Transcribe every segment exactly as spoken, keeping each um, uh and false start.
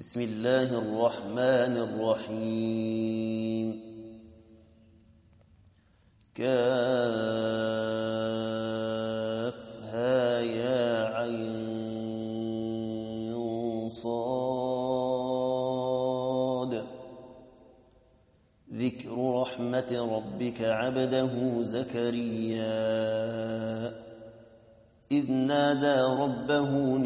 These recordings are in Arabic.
بسم الله الرحمن الرحيم كافها يا عين صاد ذكر رحمة ربك عبده زكريا إذ نادى ربه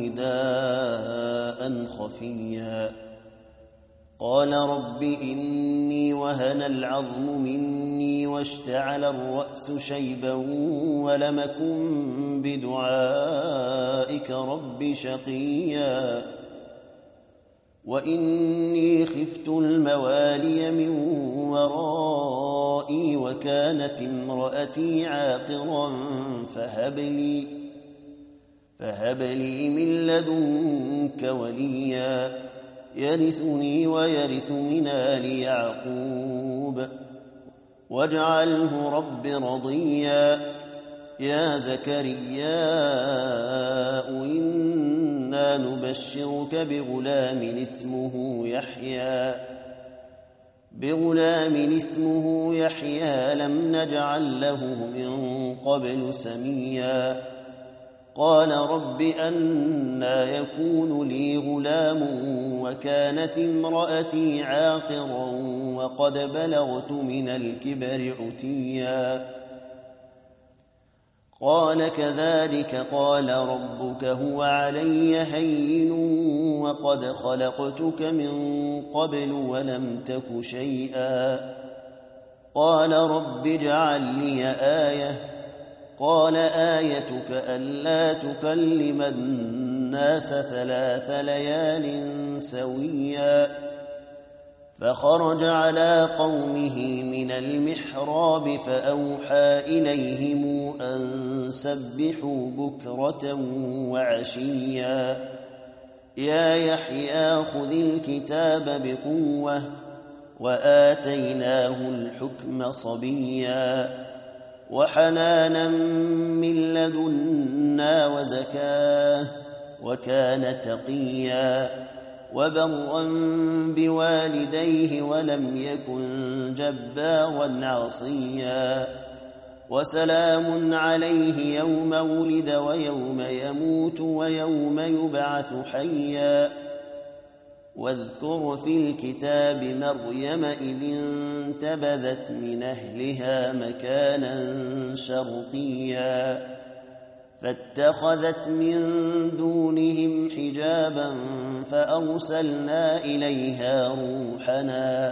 نداء خفيا قال رب إني وهن العظم مني واشتعل الرأس شيبا ولم أكن بدعائك رب شقيا وإني خفت الموالي من ورائي وكانت امرأتي عاقرا فهب لي فهب لي من لدنك وليا يرثني ويرث من آل يعقوب واجعله رب رضيا يا زكريا إنا نبشرك بغلام اسمه يحيى بغلام اسمه يحيى لم نجعل له من قبل سميا قال رب أنى يكون لي غلام وكانت امرأتي عاقرا وقد بلغت من الكبر عتيا قال كذلك قال ربك هو علي هين وقد خلقتك من قبل ولم تك شيئا قال رب اجعل لي آية قال آيتك ألا تكلم الناس ثلاث ليال سويا فخرج على قومه من المحراب فأوحى إليهم أن سبحوا بكرة وعشيا يا يحيى خذ الكتاب بقوة وآتيناه الحكم صبيا وحنانا من لدنا وزكاه وكان تقيا وبرا بوالديه ولم يكن جبارا عصيا وسلام عليه يوم ولد ويوم يموت ويوم يبعث حيا واذكر في الكتاب مريم إذ انتبذت من أهلها مكانا شرقيا فاتخذت من دونهم حجابا فأرسلنا إليها روحنا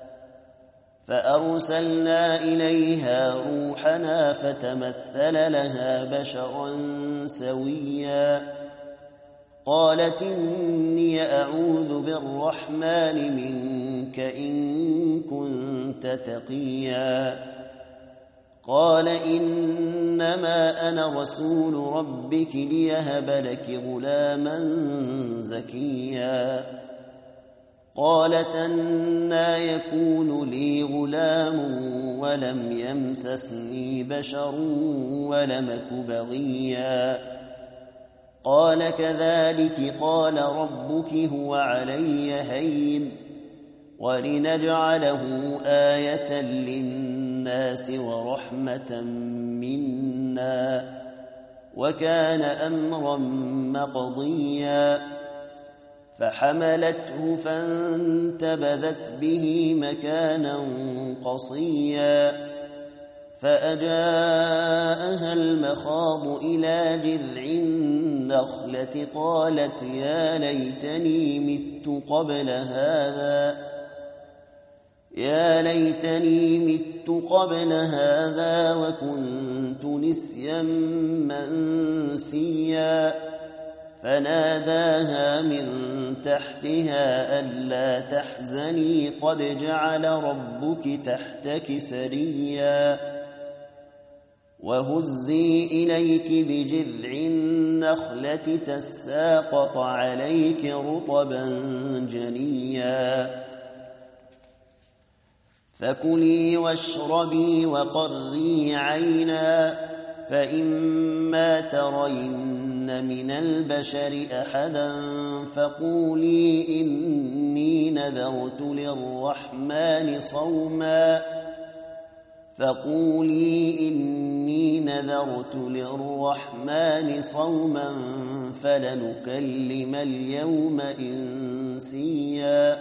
فأرسلنا إليها روحنا فتمثل لها بشرا سويا قالت إني أعوذ بالرحمن منك إن كنت تقيا قال إنما أنا رسول ربك ليهب لك غلاما زكيا قالت أنى يكون لي غلام ولم يمسسني بشر ولم أك بغيا قال كذلك قال ربك هو علي هين ولنجعله آية للناس ورحمة منا وكان أمرا مقضيا فحملته فانتبذت به مكانا قصيا فأجاءها المخاض إلى جذع النخلة قالت يا ليتني مت قبل هذا يا ليتني مت قبل هذا وكنت نسيا منسيا فناداها من تحتها ألا تحزني قد جعل ربك تحتك سريا وهزي إليك بجذع النخلة تساقط عليك رطبا جنيا فكلي واشربي وقري عينا فإما ترين ترين من البشر أحدا فقولي إني نذرت للرحمن صوما فقولي إني نذرت للرحمن صوما فلنكلم اليوم إنسيا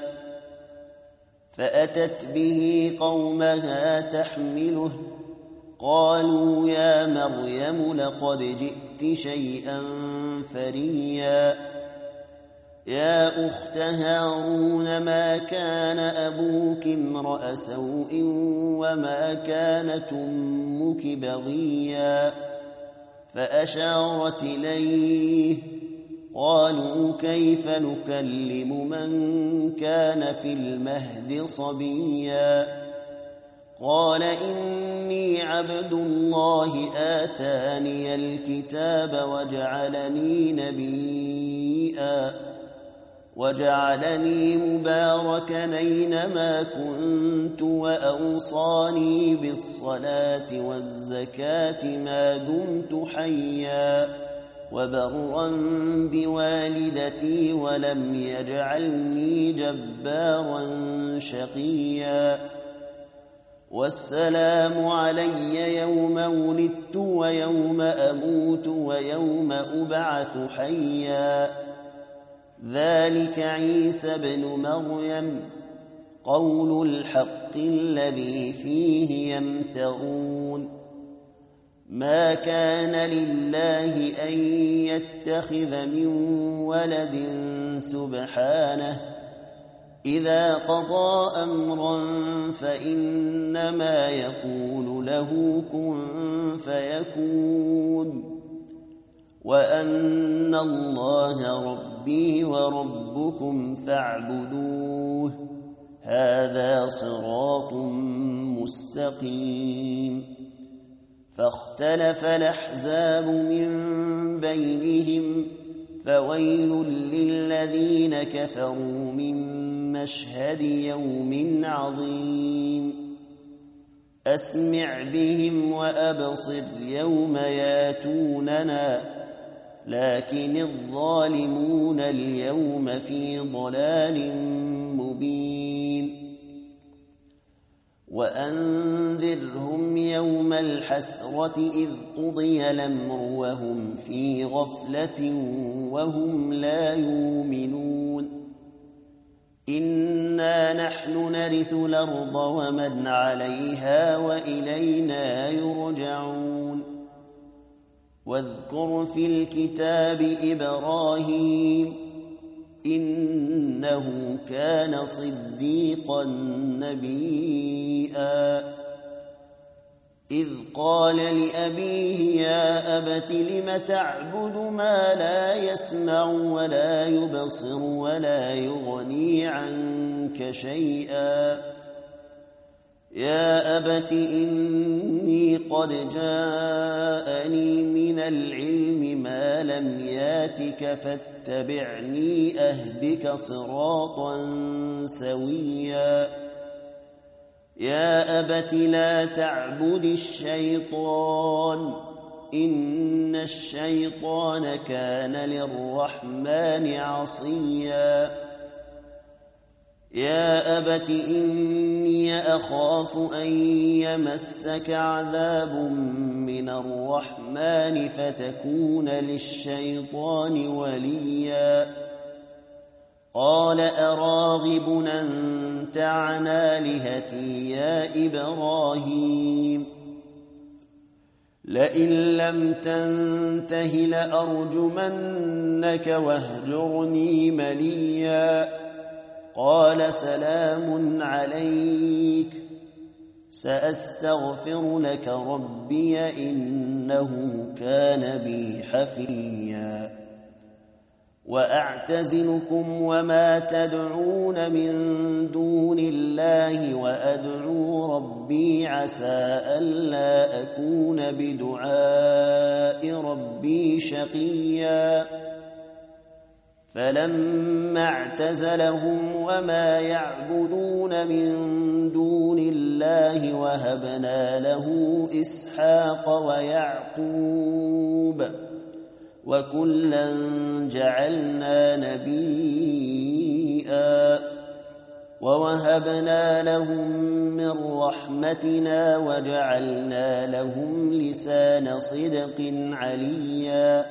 فأتت به قومها تحمله قالوا يا مريم لقد جئت شيئا فريا يا أخت هارون ما كان أبوك امرأ سوء وما كانت أمك بغيا فأشارت إليه قالوا كيف نكلم من كان في المهد صبيا قال إني عبد الله آتاني الكتاب وجعلني نبيا وجعلني مباركا أينما كنت وأوصاني بالصلاة والزكاة ما دمت حيا وبرا بوالدتي ولم يجعلني جبارا شقيا والسلام علي يوم ولدت ويوم أموت ويوم أبعث حيا ذلك عيسى ابن مريم قول الحق الذي فيه يمترون ما كان لله أن يتخذ من ولد سبحانه إذا قضى أمرا فإنما يقول له كن فيكون وأن الله ربي وربكم فاعبدوه هذا صراط مستقيم فاختلف الأحزاب من بينهم فويل للذين كفروا من مشهد يوم عظيم أسمع بهم وأبصر يوم ياتوننا لكن الظالمون اليوم في ضلال مبين وأنذرهم يوم الحسرة إذ قضي الأمر وهم في غفلة وهم لا يؤمنون إنا نحن نرث الأرض ومن عليها وإلينا يرجعون واذكر في الكتاب إبراهيم إنه كان صديقا نبيا إذ قال لأبيه يا أبت لم تعبد ما لا يسمع ولا يبصر ولا يغني عنك شيئا يا أبت إني قد جاءني من العلم ما لم ياتك فاتبعني أهدك صراطا سويا يا أبت لا تعبد الشيطان إن الشيطان كان للرحمن عصيا يا أبت إني أخاف أن يمسك عذاب من الرحمن فتكون للشيطان وليا قال أراغب أنت عن آلهتي يا إبراهيم لئن لم تنته لأرجمنك واهجرني مليا قال سلام عليك سأستغفر لك ربي إنه كان بي حفيا وأعتزلكم وما تدعون من دون الله وأدعو ربي عسى ألا أكون بدعاء ربي شقيا فلما اعتزلهم وما يعبدون من دون الله وهبنا له إسحاق ويعقوب وكلا جعلنا نبيا ووهبنا لهم من رحمتنا وجعلنا لهم لسان صدق عليا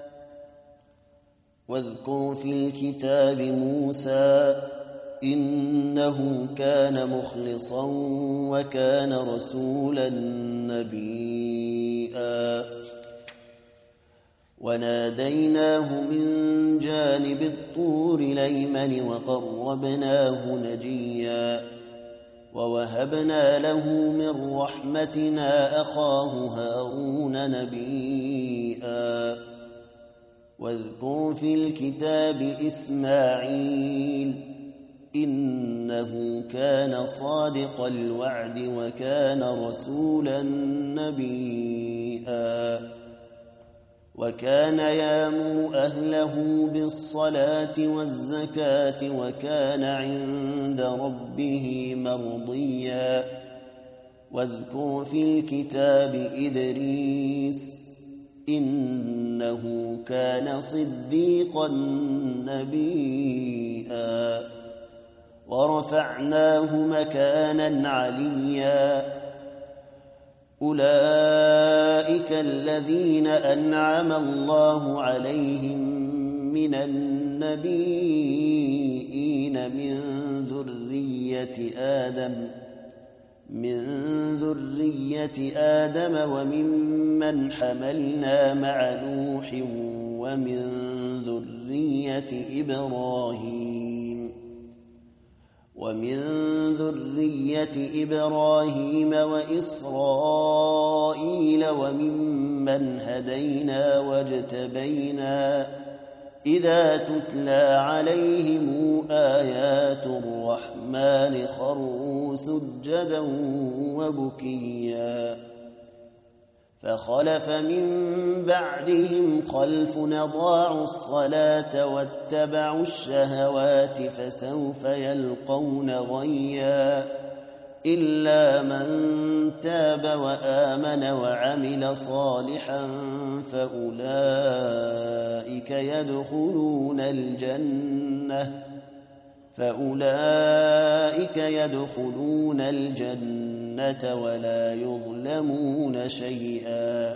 واذكر في الكتاب موسى إنه كان مخلصا وكان رسولا نبيا وناديناه من جانب الطور الأيمن وقربناه نجيا ووهبنا له من رحمتنا أخاه هارون نبيا واذكر في الكتاب إسماعيل إنه كان صادق الوعد وكان رسولا نبيا وكان يامر أهله بالصلاة والزكاة وكان عند ربه مرضيا واذكر في الكتاب إدريس إنه كان صديقا نبيا ورفعناه مكانا عليا أولئك الذين أنعم الله عليهم من النبيين من ذرية آدم من ذرية آدم وممن حملنا مع نوح ومن ذرية إبراهيم ومن ذرية إبراهيم وإسرائيل وممن هدينا واجتبينا إذا تتلى عليهم آيات الرحمن خروا سجدا وبكيا فخلف من بعدهم خلف أضاعوا الصلاة واتبعوا الشهوات فسوف يلقون غيا إلا من تاب وآمن وعمل صالحا فأولئك يدخلون الجنة فأولئك يدخلون الجنة ولا يظلمون شيئا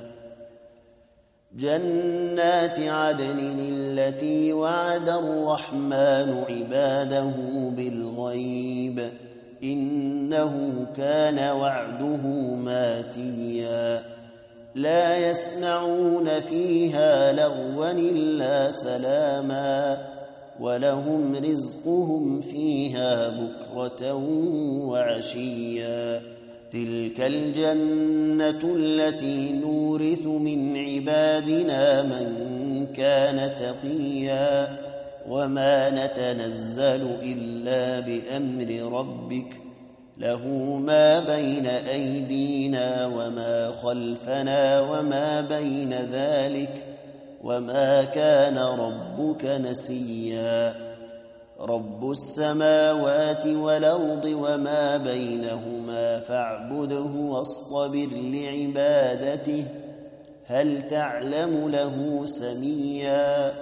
جنات عدن التي وعد الرحمن عباده بالغيب إنه كان وعده ماتيا لا يسمعون فيها لغوا إلا سلاما ولهم رزقهم فيها بكرة وعشيا تلك الجنة التي نورث من عبادنا من كان تقيا وما نتنزل إلا بأمر ربك له ما بين أيدينا وما خلفنا وما بين ذلك وما كان ربك نسيا رب السماوات والأرض وما بينهما فاعبده واصطبر لعبادته هل تعلم له سميا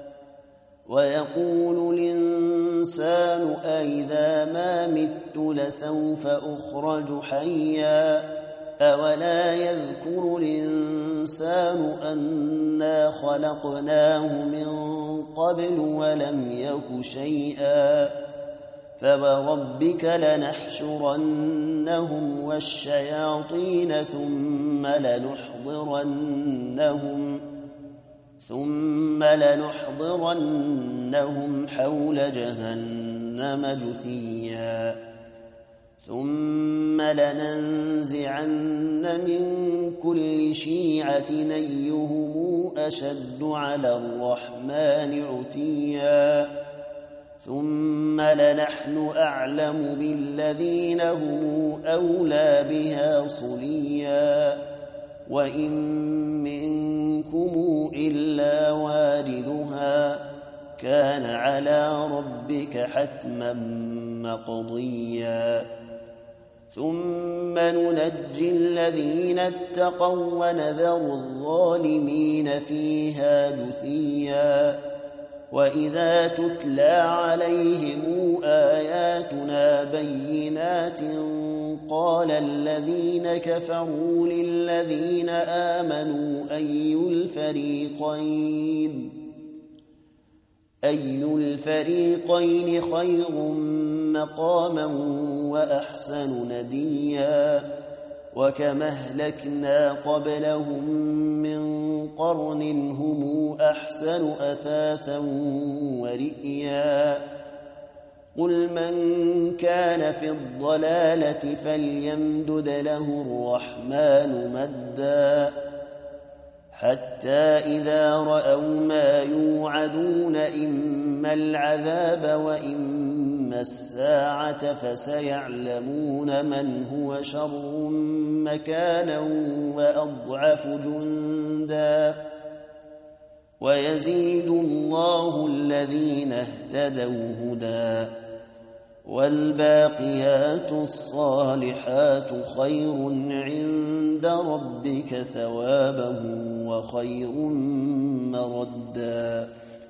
ويقول الإنسان أئذا ما مت لسوف أخرج حيا أولا يذكر الإنسان أنا خلقناه من قبل ولم يك شيئا فوربك لنحشرنهم والشياطين ثم لنحضرنهم ثم لنحضرنهم حول جهنم جثيا ثم لننزعن من كل شيعة أيهم أشد على الرحمن عتيا ثم لنحن أعلم بالذين هم أولى بها صليا وإن منكم إلا واردها كان على ربك حتما مقضيا ثم ننجي الذين اتقوا ونذر الظالمين فيها جثيا وإذا تتلى عليهم آياتنا بينات قال الذين كفروا للذين آمنوا أي الفريقين أي الفريقين خير مقاما وأحسن نديا وكما أهلكنا قبلهم من قرن هم أحسن أثاثا ورئيا قل من كان في الضلالة فليمدد له الرحمن مدا حتى إذا رأوا ما يوعدون إما العذاب وإما الساعة فسيعلمون من هو شر مكانا وأضعف جندا ويزيد الله الذين اهتدوا هدى والباقيات الصالحات خير عند ربك ثوابا وخير مردا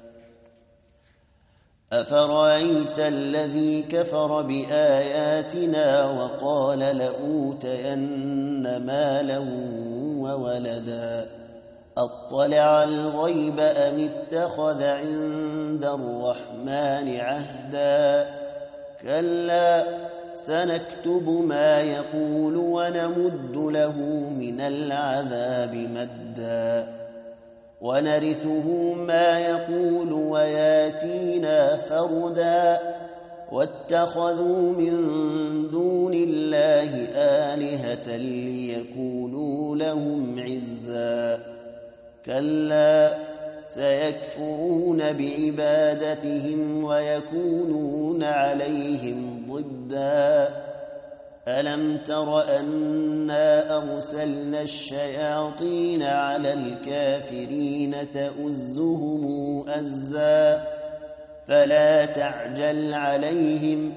أفرأيت الذي كفر بآياتنا وقال لأوتين مالا وولدا أطلع الغيب أم اتخذ عند الرحمن عهدا كلا سنكتب ما يقول ونمد له من العذاب مدا ونرثه ما يقول وياتينا فردا واتخذوا من دون الله آلهة ليكونوا لهم عزا كلا سيكفرون بعبادتهم ويكونون عليهم ضدا ألم تر أنا أرسلنا الشياطين على الكافرين تؤزهم أزا فلا تعجل عليهم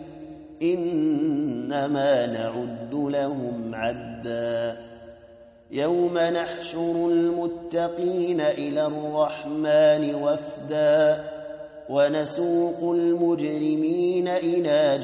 إنما نعد لهم عدا يوم نحشر المتقين إلى الرحمن وفدا ونسوق المجرمين إلى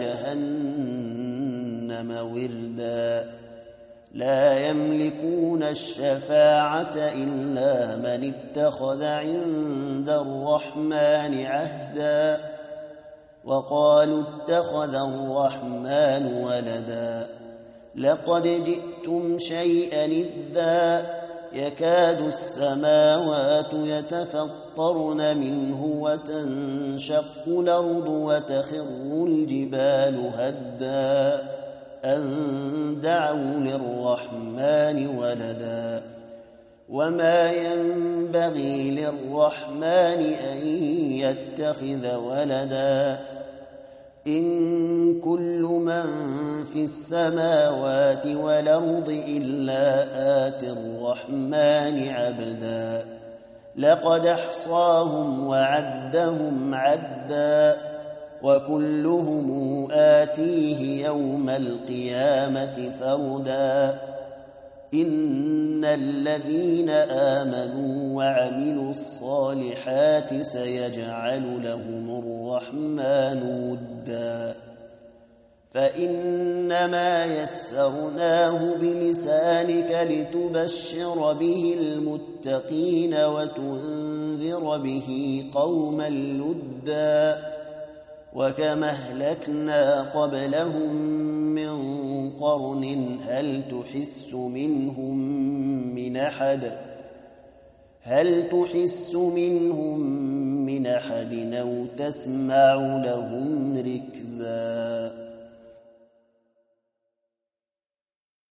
جهنم وردا لا يملكون الشفاعة إلا من اتخذ عند الرحمن عهدا وقالوا اتخذ الرحمن ولدا لقد جئتم شيئا إدا يكاد السماوات يتفطرن منه وتنشق الأرض وتخر الجبال هدا أن دعوا للرحمن ولدا وما ينبغي للرحمن أن يتخذ ولدا إن كل من في السماوات والأرض إلا آتي الرحمن عبدا لقد أحصاهم وعدهم عدا وكلهم آتيه يوم القيامة فردا إن الذين آمنوا وعملوا الصالحات سيجعل لهم الرحمن ودا فإنما يسرناه بلسانك لتبشر به المتقين وتنذر به قوما لدا وكما أهلكنا قبلهم من قرن هل تحس منهم من أحد هل تحس منهم من أحد أو تسمع لهم ركزا